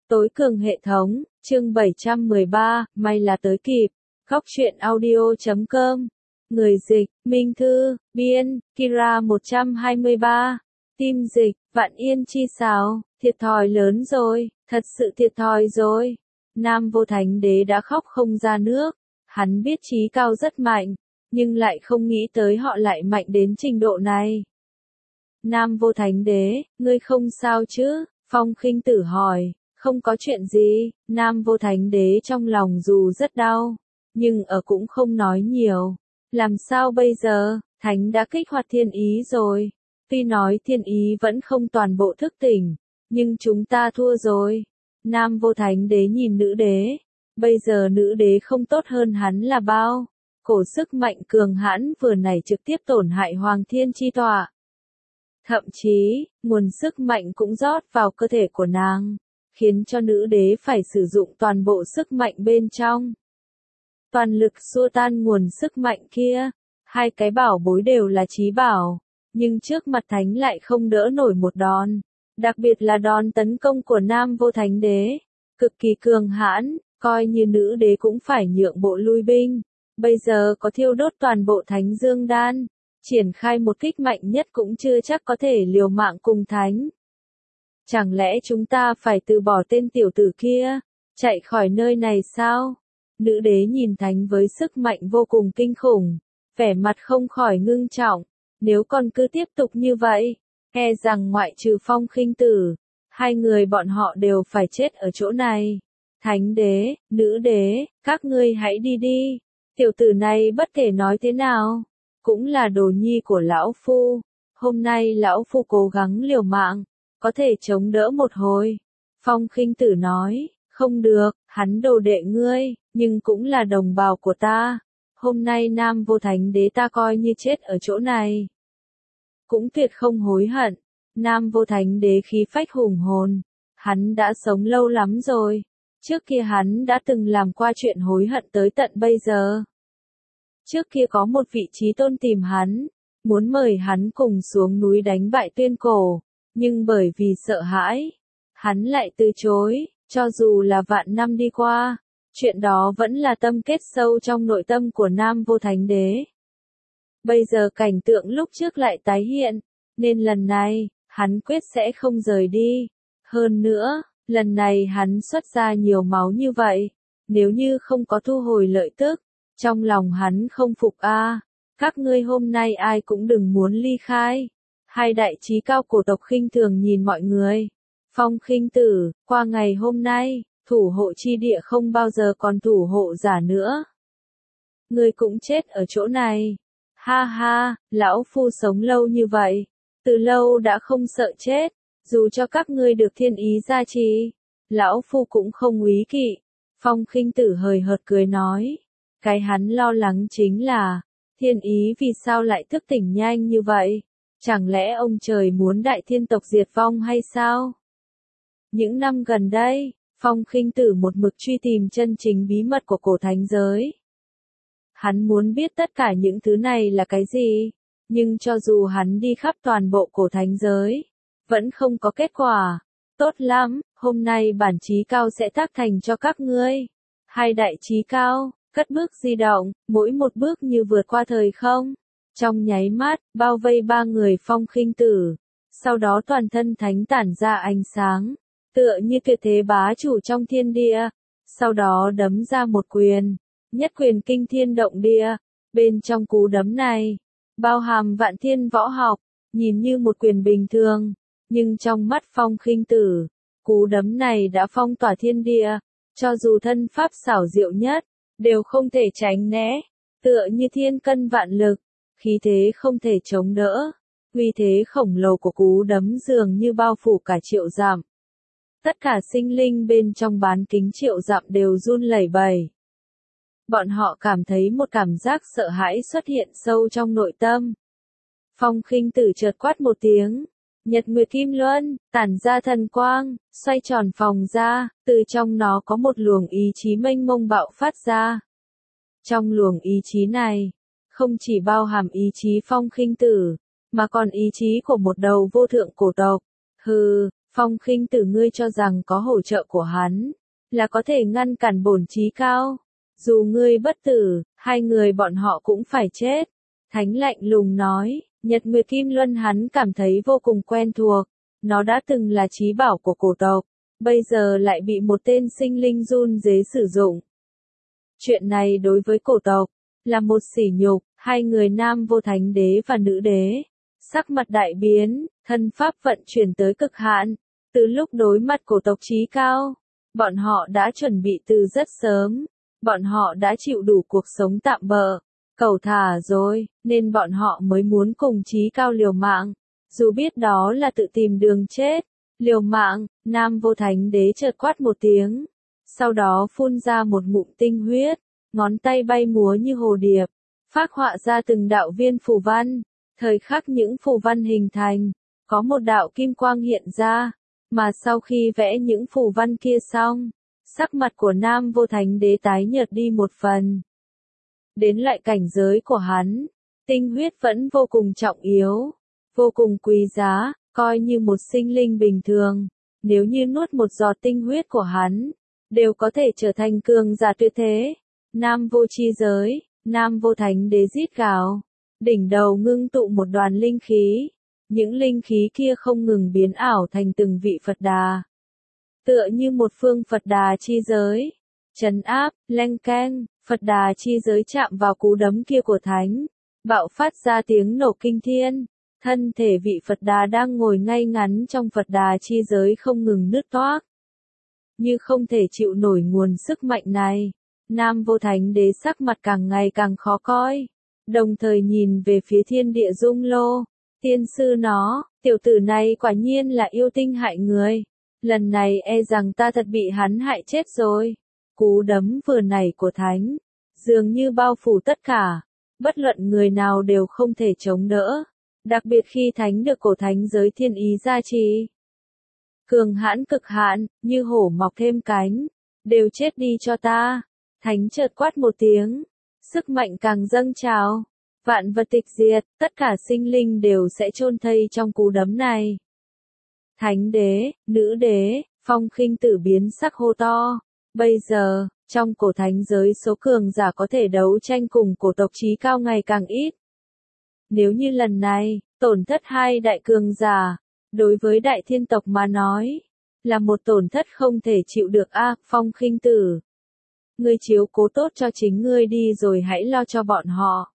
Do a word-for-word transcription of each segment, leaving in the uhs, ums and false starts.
Tối cường hệ thống, chương bảy trăm mười ba, may là tới kịp. Góc truyện audio chấm com. Người dịch, Minh Thư, biên, Kira một trăm hai mươi ba. Tim dịch, Vạn Yên chi sáo, thiệt thòi lớn rồi, thật sự thiệt thòi rồi. Nam Vô Thánh Đế đã khóc không ra nước. Hắn biết trí cao rất mạnh, nhưng lại không nghĩ tới họ lại mạnh đến trình độ này. Nam Vô Thánh Đế, ngươi không sao chứ? Phong Khinh Tử hỏi. Không có chuyện gì, Nam Vô Thánh Đế trong lòng dù rất đau, nhưng ở cũng không nói nhiều. Làm sao bây giờ, Thánh đã kích hoạt thiên ý rồi. Tuy nói thiên ý vẫn không toàn bộ thức tỉnh, nhưng chúng ta thua rồi. Nam Vô Thánh Đế nhìn nữ đế. Bây giờ nữ đế không tốt hơn hắn là bao. Cổ sức mạnh cường hãn vừa nảy trực tiếp tổn hại Hoàng Thiên chi tọa. Thậm chí, nguồn sức mạnh cũng rót vào cơ thể của nàng, khiến cho nữ đế phải sử dụng toàn bộ sức mạnh bên trong. Toàn lực xua tan nguồn sức mạnh kia. Hai cái bảo bối đều là chí bảo, nhưng trước mặt Thánh lại không đỡ nổi một đòn. Đặc biệt là đòn tấn công của Nam Vô Thánh Đế, cực kỳ cường hãn, coi như nữ đế cũng phải nhượng bộ lui binh. Bây giờ có thiêu đốt toàn bộ Thánh Dương Đan, triển khai một kích mạnh nhất cũng chưa chắc có thể liều mạng cùng Thánh. Chẳng lẽ chúng ta phải từ bỏ tên tiểu tử kia, chạy khỏi nơi này sao? Nữ đế nhìn Thánh với sức mạnh vô cùng kinh khủng, vẻ mặt không khỏi ngưng trọng. Nếu còn cứ tiếp tục như vậy, e rằng ngoại trừ Phong Khinh Tử, hai người bọn họ đều phải chết ở chỗ này. Thánh đế, nữ đế, các ngươi hãy đi đi. Tiểu tử này bất kể nói thế nào, cũng là đồ nhi của lão phu. Hôm nay lão phu cố gắng liều mạng, có thể chống đỡ một hồi. Phong Khinh Tử nói, không được, hắn đồ đệ ngươi, nhưng cũng là đồng bào của ta. Hôm nay Nam Vô Thánh Đế ta coi như chết ở chỗ này, cũng tuyệt không hối hận. Nam Vô Thánh Đế khí phách hùng hồn, hắn đã sống lâu lắm rồi. Trước kia hắn đã từng làm qua chuyện hối hận tới tận bây giờ. Trước kia có một vị trí tôn tìm hắn, muốn mời hắn cùng xuống núi đánh bại Tuyên Cổ, nhưng bởi vì sợ hãi, hắn lại từ chối. Cho dù là vạn năm đi qua, chuyện đó vẫn là tâm kết sâu trong nội tâm của Nam Vô Thánh Đế. Bây giờ cảnh tượng lúc trước lại tái hiện, nên lần này, hắn quyết sẽ không rời đi. Hơn nữa, lần này hắn xuất ra nhiều máu như vậy, nếu như không có thu hồi lợi tức, trong lòng hắn không phục a. À, các ngươi hôm nay ai cũng đừng muốn ly khai. Hai đại chí cao cổ tộc khinh thường nhìn mọi người. Phong Khinh Tử, qua ngày hôm nay, thủ hộ chi địa không bao giờ còn thủ hộ giả nữa. Ngươi cũng chết ở chỗ này. Ha ha, lão phu sống lâu như vậy, từ lâu đã không sợ chết, dù cho các ngươi được thiên ý gia trì, lão phu cũng không úy kỵ. Phong Khinh Tử hời hợt cười nói, cái hắn lo lắng chính là, thiên ý vì sao lại thức tỉnh nhanh như vậy? Chẳng lẽ ông trời muốn đại thiên tộc diệt vong hay sao? Những năm gần đây, Phong Khinh Tử một mực truy tìm chân chính bí mật của cổ thánh giới. Hắn muốn biết tất cả những thứ này là cái gì, nhưng cho dù hắn đi khắp toàn bộ cổ thánh giới, vẫn không có kết quả. Tốt lắm, hôm nay bản chí cao sẽ tác thành cho các ngươi. Hai đại chí cao, cất bước di động, mỗi một bước như vượt qua thời không. Trong nháy mắt, bao vây ba người Phong Khinh Tử. Sau đó toàn thân Thánh tản ra ánh sáng, tựa như tuyệt thế bá chủ trong thiên địa. Sau đó đấm ra một quyền, nhất quyền kinh thiên động địa. Bên trong cú đấm này, bao hàm vạn thiên võ học, nhìn như một quyền bình thường, nhưng trong mắt Phong Khinh Tử, cú đấm này đã phong tỏa thiên địa, cho dù thân pháp xảo diệu nhất, đều không thể tránh né, tựa như thiên cân vạn lực, khí thế không thể chống đỡ. Uy thế khổng lồ của cú đấm dường như bao phủ cả triệu dặm. Tất cả sinh linh bên trong bán kính triệu dặm đều run lẩy bẩy. Bọn họ cảm thấy một cảm giác sợ hãi xuất hiện sâu trong nội tâm. Phong Khinh Tử chợt quát một tiếng, Nhật Nguyệt Kim Luân, tản ra thần quang, xoay tròn phòng ra, từ trong nó có một luồng ý chí mênh mông bạo phát ra. Trong luồng ý chí này, không chỉ bao hàm ý chí Phong Khinh Tử, mà còn ý chí của một đầu vô thượng cổ tộc. Hừ, Phong Khinh Tử ngươi cho rằng có hỗ trợ của hắn, là có thể ngăn cản bổn chí cao. Dù ngươi bất tử, hai người bọn họ cũng phải chết. Thánh lạnh lùng nói, Nhật Nguyệt Kim Luân hắn cảm thấy vô cùng quen thuộc. Nó đã từng là chí bảo của cổ tộc, bây giờ lại bị một tên sinh linh run rế sử dụng. Chuyện này đối với cổ tộc, là một sỉ nhục, hai người nam vô thánh đế và nữ đế. Sắc mặt đại biến, thân pháp vận chuyển tới cực hạn. Từ lúc đối mặt cổ tộc chí cao, bọn họ đã chuẩn bị từ rất sớm. Bọn họ đã chịu đủ cuộc sống tạm bợ, cẩu thả rồi, nên bọn họ mới muốn cùng chí cao liều mạng. Dù biết đó là tự tìm đường chết. Liều mạng, nam vô thánh đế chợt quát một tiếng. Sau đó phun ra một ngụm tinh huyết, ngón tay bay múa như hồ điệp, phác họa ra từng đạo viên phù văn. Thời khắc những phù văn hình thành, có một đạo kim quang hiện ra, mà sau khi vẽ những phù văn kia xong, sắc mặt của nam vô thánh đế tái nhợt đi một phần. Đến lại cảnh giới của hắn, tinh huyết vẫn vô cùng trọng yếu, vô cùng quý giá, coi như một sinh linh bình thường, nếu như nuốt một giọt tinh huyết của hắn, đều có thể trở thành cường giả tuyệt thế. Nam vô chi giới, nam vô thánh đế rít gào, đỉnh đầu ngưng tụ một đoàn linh khí, những linh khí kia không ngừng biến ảo thành từng vị Phật Đà. Tựa như một phương Phật Đà chi giới, trấn áp, leng keng, Phật Đà chi giới chạm vào cú đấm kia của thánh, bạo phát ra tiếng nổ kinh thiên. Thân thể vị Phật Đà đang ngồi ngay ngắn trong Phật Đà chi giới không ngừng nứt toác. Như không thể chịu nổi nguồn sức mạnh này, nam vô thánh đế sắc mặt càng ngày càng khó coi, đồng thời nhìn về phía thiên địa dung lô. Tiên sư nó, tiểu tử này quả nhiên là yêu tinh hại người. Lần này e rằng ta thật bị hắn hại chết rồi. Cú đấm vừa nảy của thánh, dường như bao phủ tất cả, bất luận người nào đều không thể chống đỡ. Đặc biệt khi thánh được cổ thánh giới thiên ý gia trì. Cường hãn cực hạn, như hổ mọc thêm cánh, đều chết đi cho ta. Thánh chợt quát một tiếng, sức mạnh càng dâng trào, vạn vật tịch diệt, tất cả sinh linh đều sẽ chôn thây trong cú đấm này. Thánh đế, nữ đế, Phong Khinh Tử biến sắc hô to. Bây giờ, trong cổ thánh giới số cường giả có thể đấu tranh cùng cổ tộc chí cao ngày càng ít. Nếu như lần này, tổn thất hai đại cường giả, đối với đại thiên tộc mà nói, là một tổn thất không thể chịu được a. À, Phong Khinh Tử, ngươi chiếu cố tốt cho chính ngươi đi rồi hãy lo cho bọn họ.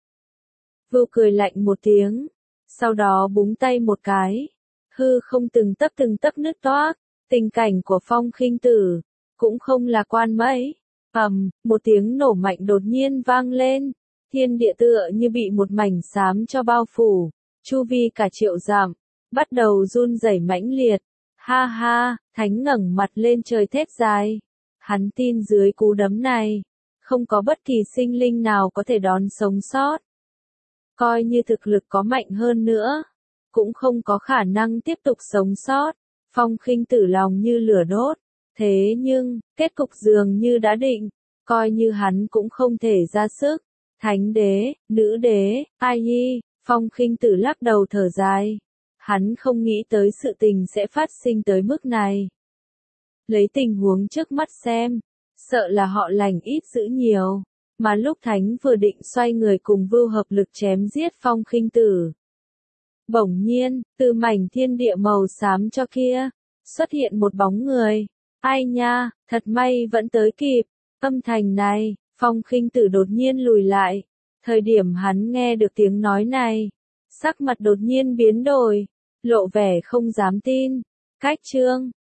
Vưu cười lạnh một tiếng, sau đó búng tay một cái, hư không từng tấc từng tấc nứt toác. Tình cảnh của Phong Khinh Tử cũng không lạc quan mấy. Ầm, một tiếng nổ mạnh đột nhiên vang lên. Thiên địa tựa như bị một mảnh xám cho bao phủ, chu vi cả triệu dặm, bắt đầu run rẩy mãnh liệt. Ha ha, thánh ngẩng mặt lên trời thét dài. Hắn tin dưới cú đấm này, không có bất kỳ sinh linh nào có thể đón sống sót. Coi như thực lực có mạnh hơn nữa, cũng không có khả năng tiếp tục sống sót. Phong Khinh Tử lòng như lửa đốt, thế nhưng, kết cục dường như đã định, coi như hắn cũng không thể ra sức. Thánh đế, nữ đế, ai nhi, Phong Khinh Tử lắc đầu thở dài. Hắn không nghĩ tới sự tình sẽ phát sinh tới mức này. Lấy tình huống trước mắt xem, sợ là họ lành ít giữ nhiều. Mà lúc thánh vừa định xoay người cùng Vưu hợp lực chém giết Phong Khinh Tử, bỗng nhiên, từ mảnh thiên địa màu xám cho kia, xuất hiện một bóng người. Ai nha, thật may vẫn tới kịp. Âm thanh này, Phong Khinh Tử đột nhiên lùi lại. Thời điểm hắn nghe được tiếng nói này, sắc mặt đột nhiên biến đổi, lộ vẻ không dám tin. Cách chương